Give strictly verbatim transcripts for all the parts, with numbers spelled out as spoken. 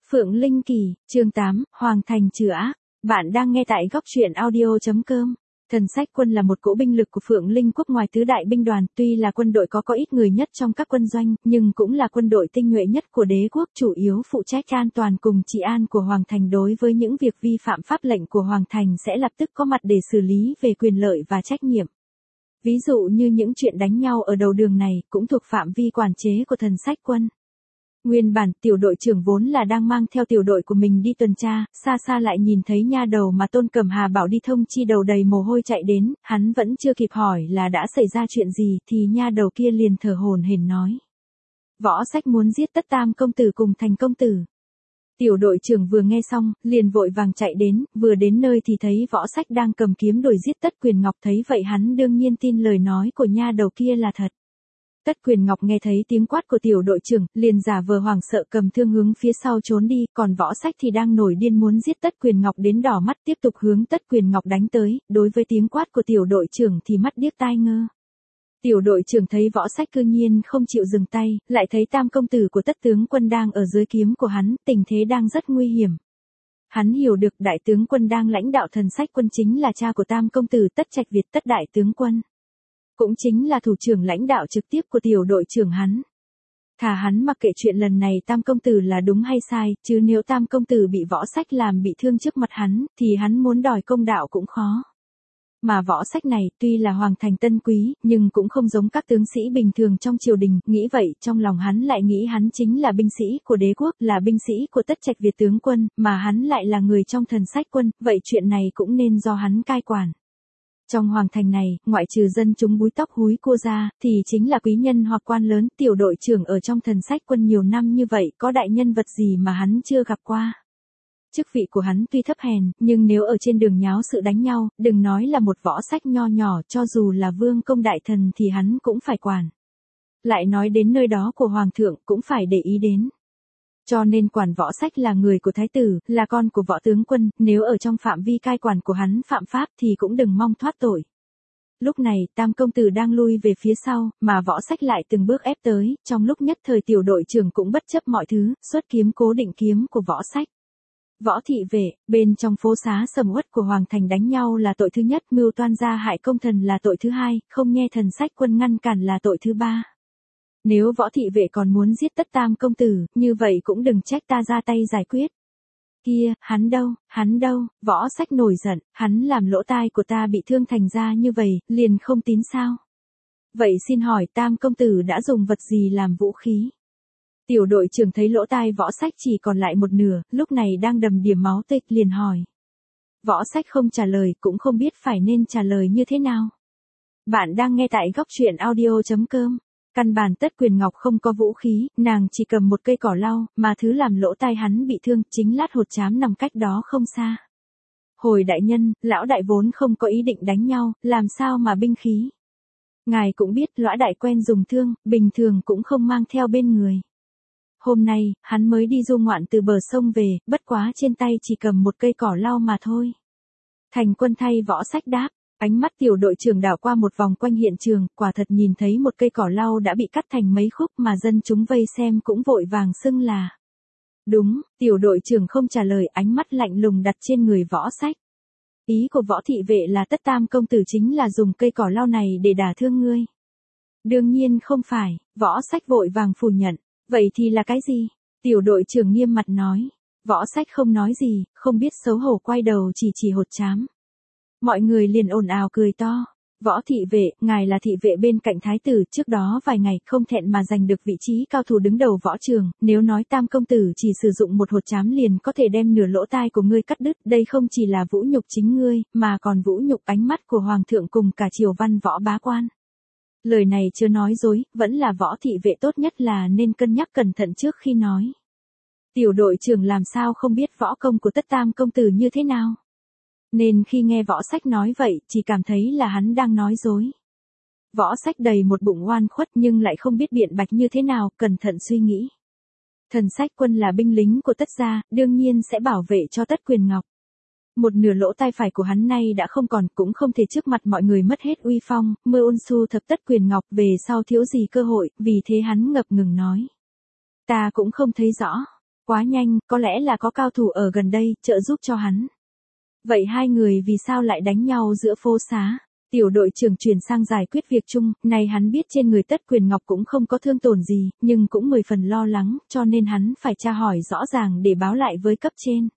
Phượng Linh Kỳ, chương tám, Hoàng Thành trừ ác. Bạn đang nghe tại góc truyện audio chấm com. Thần Sách Quân là một cỗ binh lực của Phượng Linh Quốc ngoài tứ đại binh đoàn, tuy là quân đội có có ít người nhất trong các quân doanh, nhưng cũng là quân đội tinh nhuệ nhất của đế quốc, chủ yếu phụ trách an toàn cùng trị an của Hoàng Thành. Đối với những việc vi phạm pháp lệnh của Hoàng Thành sẽ lập tức có mặt để xử lý về quyền lợi và trách nhiệm. Ví dụ như những chuyện đánh nhau ở đầu đường này cũng thuộc phạm vi quản chế của Thần Sách Quân. Nguyên bản, tiểu đội trưởng vốn là đang mang theo tiểu đội của mình đi tuần tra, xa xa lại nhìn thấy nha đầu mà Tôn Cẩm Hà bảo đi thông chi đầu đầy mồ hôi chạy đến, hắn vẫn chưa kịp hỏi là đã xảy ra chuyện gì thì nha đầu kia liền thở hổn hển nói. Võ Sách muốn giết tất Tam công tử cùng Thành công tử. Tiểu đội trưởng vừa nghe xong, liền vội vàng chạy đến, vừa đến nơi thì thấy Võ Sách đang cầm kiếm đuổi giết Tất Quyền Ngọc, thấy vậy hắn đương nhiên tin lời nói của nha đầu kia là thật. Tất Quyền Ngọc nghe thấy tiếng quát của tiểu đội trưởng, liền giả vờ hoảng sợ cầm thương hướng phía sau trốn đi, còn Võ Sách thì đang nổi điên muốn giết Tất Quyền Ngọc đến đỏ mắt tiếp tục hướng Tất Quyền Ngọc đánh tới, đối với tiếng quát của tiểu đội trưởng thì mắt điếc tai ngơ. Tiểu đội trưởng thấy Võ Sách cư nhiên không chịu dừng tay, lại thấy Tam công tử của Tất tướng quân đang ở dưới kiếm của hắn, tình thế đang rất nguy hiểm. Hắn hiểu được đại tướng quân đang lãnh đạo Thần Sách Quân chính là cha của Tam công tử Tất Trạch Việt, Tất đại tướng quân. Cũng chính là thủ trưởng lãnh đạo trực tiếp của tiểu đội trưởng hắn. Thà hắn mặc kệ chuyện lần này Tam công tử là đúng hay sai, chứ nếu Tam công tử bị Võ Sách làm bị thương trước mặt hắn, thì hắn muốn đòi công đạo cũng khó. Mà Võ Sách này tuy là Hoàng Thành tân quý, nhưng cũng không giống các tướng sĩ bình thường trong triều đình, nghĩ vậy trong lòng hắn lại nghĩ hắn chính là binh sĩ của đế quốc, là binh sĩ của Tất Trạch Việt tướng quân, mà hắn lại là người trong Thần Sách Quân, vậy chuyện này cũng nên do hắn cai quản. Trong Hoàng Thành này, ngoại trừ dân chúng búi tóc húi cua ra, thì chính là quý nhân hoặc quan lớn. Tiểu đội trưởng ở trong Thần Sách Quân nhiều năm như vậy, có đại nhân vật gì mà hắn chưa gặp qua. Chức vị của hắn tuy thấp hèn, nhưng nếu ở trên đường nháo sự đánh nhau, đừng nói là một Võ Sách nho nhỏ, cho dù là vương công đại thần thì hắn cũng phải quản. Lại nói đến nơi đó của Hoàng thượng cũng phải để ý đến. Cho nên quản Võ Sách là người của thái tử, là con của Võ tướng quân, nếu ở trong phạm vi cai quản của hắn phạm pháp thì cũng đừng mong thoát tội. Lúc này, Tam công tử đang lui về phía sau, mà Võ Sách lại từng bước ép tới, trong lúc nhất thời tiểu đội trưởng cũng bất chấp mọi thứ, xuất kiếm cố định kiếm của Võ Sách. Võ thị vệ, bên trong phố xá sầm uất của Hoàng Thành đánh nhau là tội thứ nhất, mưu toan gia hại công thần là tội thứ hai, không nghe Thần Sách Quân ngăn cản là tội thứ ba. Nếu Võ thị vệ còn muốn giết tất Tam công tử, như vậy cũng đừng trách ta ra tay giải quyết. Kia, hắn đâu, hắn đâu, Võ Sách nổi giận, hắn làm lỗ tai của ta bị thương thành ra như vậy, liền không tín sao? Vậy xin hỏi Tam công tử đã dùng vật gì làm vũ khí? Tiểu đội trưởng thấy lỗ tai Võ Sách chỉ còn lại một nửa, lúc này đang đầm đìa máu tươi, liền hỏi. Võ Sách không trả lời, cũng không biết phải nên trả lời như thế nào. Bạn đang nghe tại góc truyện audio chấm com. Căn bản Tất Quyền Ngọc không có vũ khí, nàng chỉ cầm một cây cỏ lau, mà thứ làm lỗ tai hắn bị thương chính lát hột chám nằm cách đó không xa. Hồi đại nhân, lão đại vốn không có ý định đánh nhau, làm sao mà binh khí. Ngài cũng biết lão đại quen dùng thương, bình thường cũng không mang theo bên người. Hôm nay, hắn mới đi du ngoạn từ bờ sông về, bất quá trên tay chỉ cầm một cây cỏ lau mà thôi. Thành quân thay Võ Sách đáp. Ánh mắt tiểu đội trưởng đảo qua một vòng quanh hiện trường, quả thật nhìn thấy một cây cỏ lau đã bị cắt thành mấy khúc mà dân chúng vây xem cũng vội vàng xưng là. Đúng, tiểu đội trưởng không trả lời, ánh mắt lạnh lùng đặt trên người Võ Sách. Ý của Võ thị vệ là tất Tam công tử chính là dùng cây cỏ lau này để đả thương ngươi. Đương nhiên không phải, Võ Sách vội vàng phủ nhận. Vậy thì là cái gì? Tiểu đội trưởng nghiêm mặt nói. Võ Sách không nói gì, không biết xấu hổ quay đầu chỉ chỉ hột chám. Mọi người liền ồn ào cười to. Võ thị vệ, ngài là thị vệ bên cạnh thái tử, trước đó vài ngày không thẹn mà giành được vị trí cao thủ đứng đầu võ trường, nếu nói Tam công tử chỉ sử dụng một hột chám liền có thể đem nửa lỗ tai của ngươi cắt đứt, đây không chỉ là vũ nhục chính ngươi, mà còn vũ nhục ánh mắt của hoàng thượng cùng cả triều văn võ bá quan. Lời này chưa nói dối, vẫn là Võ thị vệ tốt nhất là nên cân nhắc cẩn thận trước khi nói. Tiểu đội trưởng làm sao không biết võ công của tất Tam công tử như thế nào? Nên khi nghe Võ Sách nói vậy, chỉ cảm thấy là hắn đang nói dối. Võ Sách đầy một bụng oan khuất nhưng lại không biết biện bạch như thế nào, cẩn thận suy nghĩ. Thần Sách Quân là binh lính của Tất gia, đương nhiên sẽ bảo vệ cho Tất Quyền Ngọc. Một nửa lỗ tai phải của hắn nay đã không còn, cũng không thể trước mặt mọi người mất hết uy phong, mưa ôn su thập Tất Quyền Ngọc về sau thiếu gì cơ hội, vì thế hắn ngập ngừng nói. Ta cũng không thấy rõ. Quá nhanh, có lẽ là có cao thủ ở gần đây, trợ giúp cho hắn. Vậy hai người vì sao lại đánh nhau giữa phố xá? Tiểu đội trưởng chuyển sang giải quyết việc chung, này hắn biết trên người Tất Quyền Ngọc cũng không có thương tổn gì, nhưng cũng mười phần lo lắng, cho nên hắn phải tra hỏi rõ ràng để báo lại với cấp trên.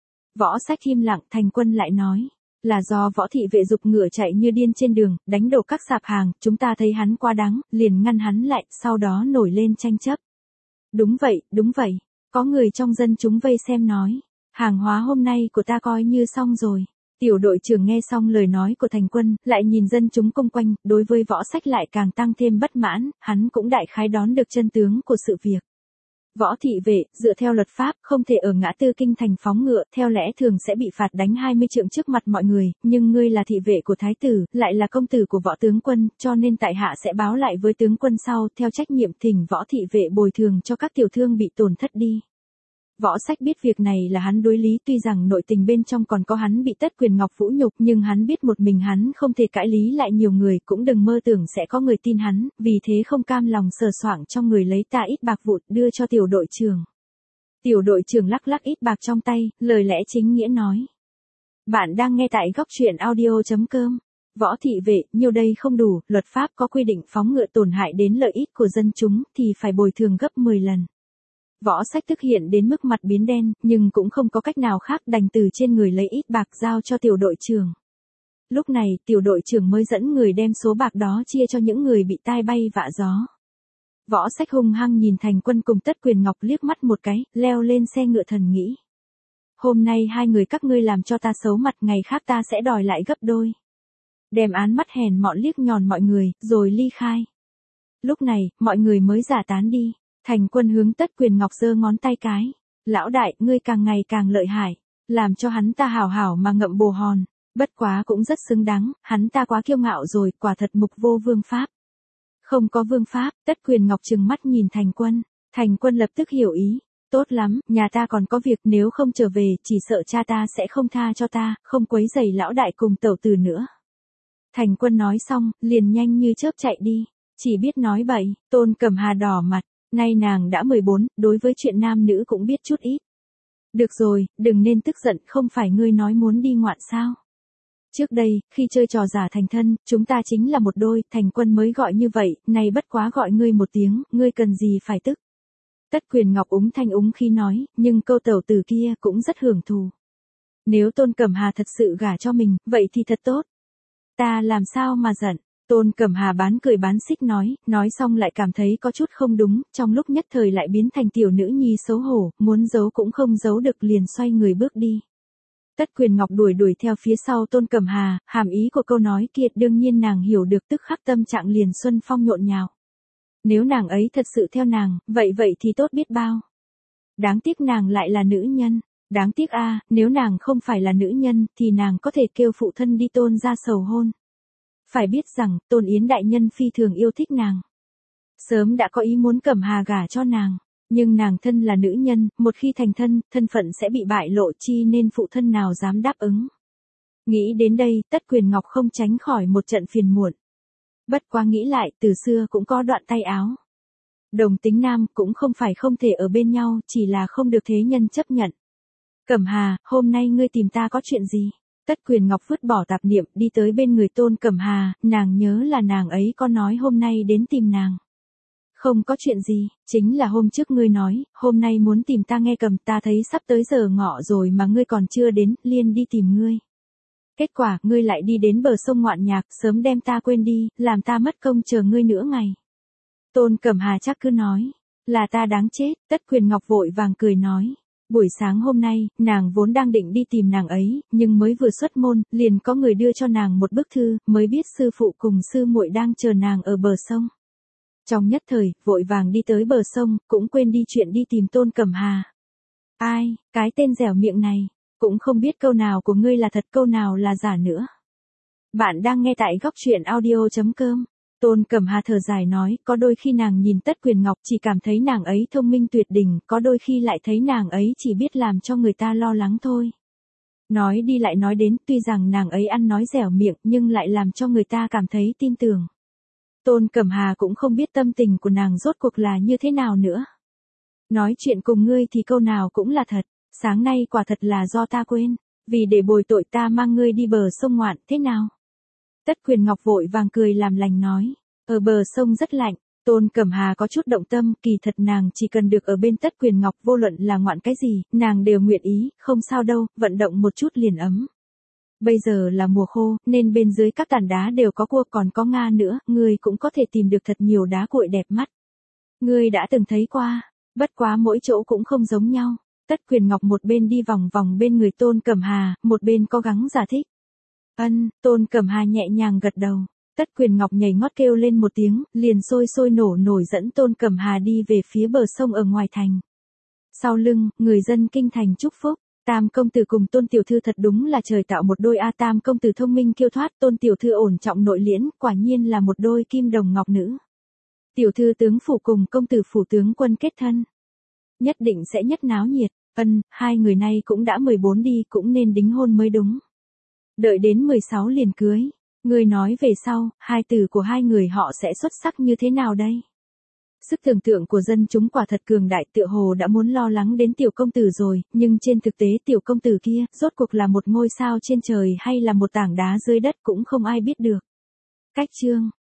Võ Sách im lặng, Thành Quân lại nói, là do Võ thị vệ dục ngựa chạy như điên trên đường, đánh đổ các sạp hàng, chúng ta thấy hắn quá đáng, liền ngăn hắn lại, sau đó nổi lên tranh chấp. Đúng vậy, đúng vậy, có người trong dân chúng vây xem nói, hàng hóa hôm nay của ta coi như xong rồi. Tiểu đội trưởng nghe xong lời nói của Thành Quân, lại nhìn dân chúng xung quanh, đối với Võ Sách lại càng tăng thêm bất mãn, hắn cũng đại khái đón được chân tướng của sự việc. Võ thị vệ, dựa theo luật pháp, không thể ở ngã tư kinh thành phóng ngựa, theo lẽ thường sẽ bị phạt đánh hai mươi trượng trước mặt mọi người, nhưng ngươi là thị vệ của thái tử, lại là công tử của võ tướng quân, cho nên tại hạ sẽ báo lại với tướng quân sau, theo trách nhiệm thỉnh võ thị vệ bồi thường cho các tiểu thương bị tổn thất đi. Võ Sách biết việc này là hắn đối lý, tuy rằng nội tình bên trong còn có hắn bị Tất Quyền Ngọc vũ nhục, nhưng hắn biết một mình hắn không thể cãi lý lại nhiều người, cũng đừng mơ tưởng sẽ có người tin hắn, vì thế không cam lòng sờ soạng trong người lấy ta ít bạc vụn đưa cho tiểu đội trưởng. Tiểu đội trưởng lắc lắc ít bạc trong tay, lời lẽ chính nghĩa nói. Bạn đang nghe tại góc truyện audio chấm com. Võ thị vệ, nhiều đây không đủ, luật pháp có quy định phóng ngựa tổn hại đến lợi ích của dân chúng thì phải bồi thường gấp mười lần. Võ Sách tức hiện đến mức mặt biến đen, nhưng cũng không có cách nào khác, đành từ trên người lấy ít bạc giao cho tiểu đội trưởng. Lúc này, tiểu đội trưởng mới dẫn người đem số bạc đó chia cho những người bị tai bay vạ gió. Võ Sách hung hăng nhìn Thành Quân cùng Tất Quyền Ngọc liếc mắt một cái, leo lên xe ngựa thần nghĩ. Hôm nay hai người các ngươi làm cho ta xấu mặt, ngày khác ta sẽ đòi lại gấp đôi. Đem án mắt hèn mọn liếc nhòn mọi người, rồi ly khai. Lúc này, mọi người mới giải tán đi. Thành Quân hướng Tất Quyền Ngọc giơ ngón tay cái. Lão đại, ngươi càng ngày càng lợi hại. Làm cho hắn ta hảo hảo mà ngậm bồ hòn. Bất quá cũng rất xứng đáng, hắn ta quá kiêu ngạo rồi, quả thật mục vô vương pháp. Không có vương pháp, Tất Quyền Ngọc trừng mắt nhìn Thành Quân. Thành Quân lập tức hiểu ý. Tốt lắm, nhà ta còn có việc, nếu không trở về, chỉ sợ cha ta sẽ không tha cho ta, không quấy rầy lão đại cùng tẩu tử nữa. Thành Quân nói xong, liền nhanh như chớp chạy đi. Chỉ biết nói bậy, Tôn Cẩm Hà đỏ mặt. Nay nàng đã mười bốn, đối với chuyện nam nữ cũng biết chút ít. Được rồi, đừng nên tức giận, không phải ngươi nói muốn đi ngoạn sao? Trước đây, khi chơi trò giả thành thân, chúng ta chính là một đôi, Thành Quân mới gọi như vậy, này bất quá gọi ngươi một tiếng, ngươi cần gì phải tức. Tất Quyền Ngọc úng thanh úng khi nói, nhưng câu tẩu tử kia cũng rất hưởng thụ. Nếu Tôn Cẩm Hà thật sự gả cho mình, vậy thì thật tốt. Ta làm sao mà giận. Tôn Cẩm Hà bán cười bán xích nói, nói xong lại cảm thấy có chút không đúng, trong lúc nhất thời lại biến thành tiểu nữ nhi xấu hổ, muốn giấu cũng không giấu được, liền xoay người bước đi. Tất Quyền Ngọc đuổi đuổi theo phía sau Tôn Cẩm Hà, hàm ý của câu nói kia đương nhiên nàng hiểu được, tức khắc tâm trạng liền xuân phong nhộn nhạo. Nếu nàng ấy thật sự theo nàng, vậy vậy thì tốt biết bao. Đáng tiếc nàng lại là nữ nhân. Đáng tiếc a, à, nếu nàng không phải là nữ nhân, thì nàng có thể kêu phụ thân đi Tôn ra sầu hôn. Phải biết rằng, Tôn Yến đại nhân phi thường yêu thích nàng. Sớm đã có ý muốn Cẩm Hà gả cho nàng. Nhưng nàng thân là nữ nhân, một khi thành thân, thân phận sẽ bị bại lộ, chi nên phụ thân nào dám đáp ứng. Nghĩ đến đây, Tất Quyền Ngọc không tránh khỏi một trận phiền muộn. Bất quá nghĩ lại, từ xưa cũng có đoạn tay áo. Đồng tính nam cũng không phải không thể ở bên nhau, chỉ là không được thế nhân chấp nhận. Cẩm Hà, hôm nay ngươi tìm ta có chuyện gì? Tất Quyền Ngọc vứt bỏ tạp niệm, đi tới bên người Tôn Cẩm Hà, nàng nhớ là nàng ấy có nói hôm nay đến tìm nàng. Không có chuyện gì, chính là hôm trước ngươi nói, hôm nay muốn tìm ta nghe cầm, ta thấy sắp tới giờ ngọ rồi mà ngươi còn chưa đến, liền đi tìm ngươi. Kết quả, ngươi lại đi đến bờ sông ngoạn nhạc, sớm đem ta quên đi, làm ta mất công chờ ngươi nửa ngày. Tôn Cẩm Hà chắc cứ nói, là ta đáng chết, Tất Quyền Ngọc vội vàng cười nói. Buổi sáng hôm nay, nàng vốn đang định đi tìm nàng ấy, nhưng mới vừa xuất môn, liền có người đưa cho nàng một bức thư, mới biết sư phụ cùng sư muội đang chờ nàng ở bờ sông. Trong nhất thời, vội vàng đi tới bờ sông, cũng quên đi chuyện đi tìm Tôn Cẩm Hà. Ai, cái tên dẻo miệng này, cũng không biết câu nào của ngươi là thật, câu nào là giả nữa. Bạn đang nghe tại góc truyện audio chấm com. Tôn Cẩm Hà thở dài nói, có đôi khi nàng nhìn Tất Quyền Ngọc chỉ cảm thấy nàng ấy thông minh tuyệt đỉnh, có đôi khi lại thấy nàng ấy chỉ biết làm cho người ta lo lắng thôi. Nói đi lại nói đến, tuy rằng nàng ấy ăn nói dẻo miệng nhưng lại làm cho người ta cảm thấy tin tưởng. Tôn Cẩm Hà cũng không biết tâm tình của nàng rốt cuộc là như thế nào nữa. Nói chuyện cùng ngươi thì câu nào cũng là thật, sáng nay quả thật là do ta quên, vì để bồi tội ta mang ngươi đi bờ sông ngoạn, thế nào? Tất Quyền Ngọc vội vàng cười làm lành nói, ở bờ sông rất lạnh. Tôn Cẩm Hà có chút động tâm, kỳ thật nàng chỉ cần được ở bên Tất Quyền Ngọc, vô luận là ngoạn cái gì, nàng đều nguyện ý, không sao đâu, vận động một chút liền ấm. Bây giờ là mùa khô, nên bên dưới các tảng đá đều có cua, còn có nga nữa, ngươi cũng có thể tìm được thật nhiều đá cuội đẹp mắt. Ngươi đã từng thấy qua, bất quá mỗi chỗ cũng không giống nhau. Tất Quyền Ngọc một bên đi vòng vòng bên người Tôn Cẩm Hà, một bên cố gắng giải thích. Ân, Tôn Cẩm Hà nhẹ nhàng gật đầu. Tất Quyền Ngọc nhảy ngót kêu lên một tiếng, liền sôi sôi nổ nổi dẫn Tôn Cẩm Hà đi về phía bờ sông ở ngoài thành. Sau lưng, người dân kinh thành chúc phúc. Tam công tử cùng Tôn tiểu thư thật đúng là trời tạo một đôi a. Tam công tử thông minh kiêu thoát, Tôn tiểu thư ổn trọng nội liễn, quả nhiên là một đôi kim đồng ngọc nữ. Tiểu thư tướng phủ cùng công tử phủ tướng quân kết thân, nhất định sẽ nhất náo nhiệt. Ân, hai người này cũng đã mười bốn đi, cũng nên đính hôn mới đúng. Đợi đến mười sáu liền cưới. Người nói về sau, hai tử của hai người họ sẽ xuất sắc như thế nào đây? Sức tưởng tượng của dân chúng quả thật cường đại, tựa hồ đã muốn lo lắng đến tiểu công tử rồi, nhưng trên thực tế tiểu công tử kia, rốt cuộc là một ngôi sao trên trời hay là một tảng đá dưới đất cũng không ai biết được. Cách chương